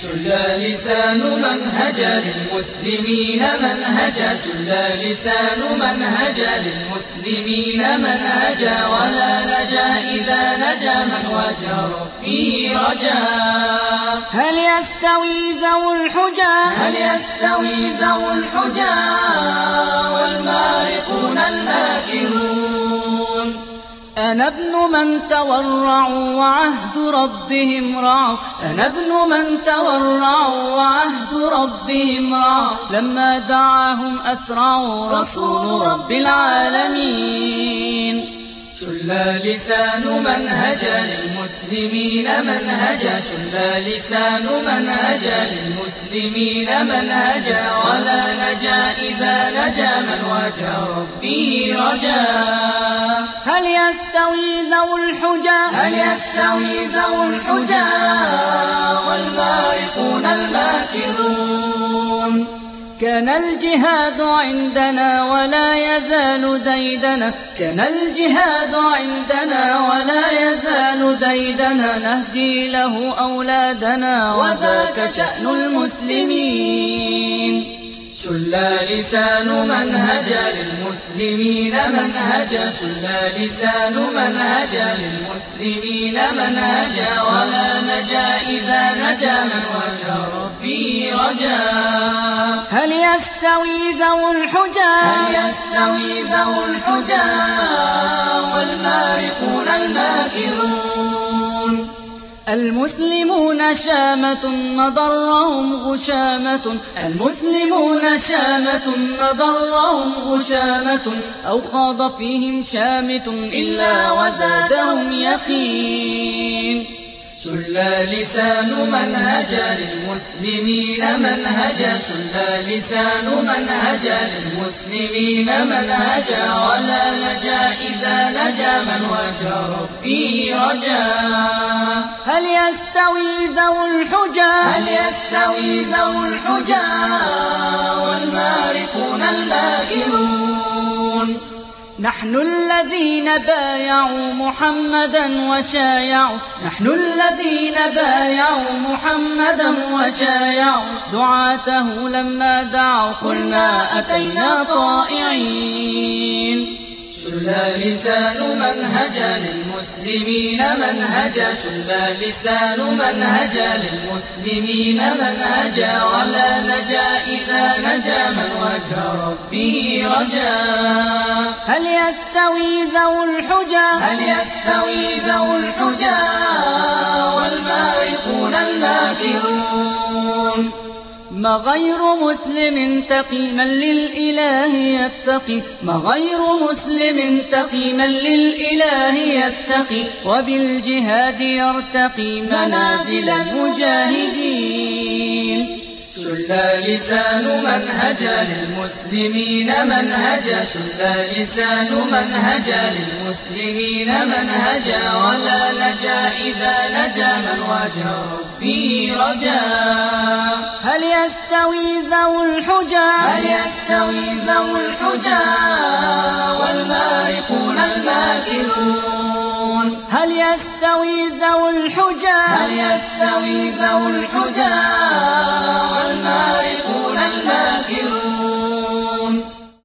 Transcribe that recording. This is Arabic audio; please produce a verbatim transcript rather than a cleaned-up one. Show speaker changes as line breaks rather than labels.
شل لسان منهج للمسلمين منهجا شل لسان منهج للمسلمين منهجا ولا نجا إذا نجا من وجه ربه رجا.
هل يستوي ذو الحجى
هل يستوي ذو الحجى والمارقون الماكرون.
أنا ابن من تورعوا وعهد ربهم رعوا أنا ابن من تورعوا وعهد ربهم رعوا لما دعاهم أسرعوا رسول رب العالمين.
شل لسان منهج للمسلمين منهجا شل لسان منهج للمسلمين منهجا ولا نجا إذا نجا من وجه ربه رجا.
هل يستوي ذو الحجى
هل يستوي ذو الحجى والمارقون الماكرون.
كان الجهاد عندنا ولا يزال ديدنا كان الجهاد عندنا ولا يزال ديدنا نهدي له أولادنا وذاك شأن المسلمين.
شل لسان منهج للمسلمين منهجا شل لسان منهج للمسلمين منهجا ولا نجا إذا نجا من وجه ربه رجا.
هل يستوي ذو الحجى
هل يستوي ذو الحجى والمارقون الماكرون.
المسلمون شامة مضرهم غشامة المسلمون شامة مضرهم غشامة أو خاض فيهم شامت إلا وزادهم يقين.
شل لسان منهج للمسلمين منهجا شل لسان منهج للمسلمين منهجا ولا نجا إذا نجا من وجه ربه رجا.
هل يستوي ذو الحجى
هل يستوي ذو الحجى والمارقون الماكرون.
نحن الذين بايعوا محمدا وشايعوا نحن الذين بايعوا محمدا وشايعوا دعاته لما دعوا قلنا أتينا طائعين.
شل لسان منهج للمسلمين منهجا شل لسان منهج للمسلمين منهجا ولا نجا إذا نجا من وجه ربه رجا.
هل يستوي ذو الحجى
هل يستوي ذو الحجى والمارقون الماكرون.
ما غير مسلم تقي من للإله يتقي ما غير مسلم تقي من للإله يتقي وبالجهاد يرتقي منازل المجاهدين.
شل لسان منهج للمسلمين منهجا شل لسان منهج للمسلمين منهجا ولا نجا إذا نجا من وجه ربه رجا.
هل يستوي ذو الحجى
هل يستوي ذو الحجى والمارقون الماكرون.
هل يستوي ذو الحجى
هل يستوي ذو الحجى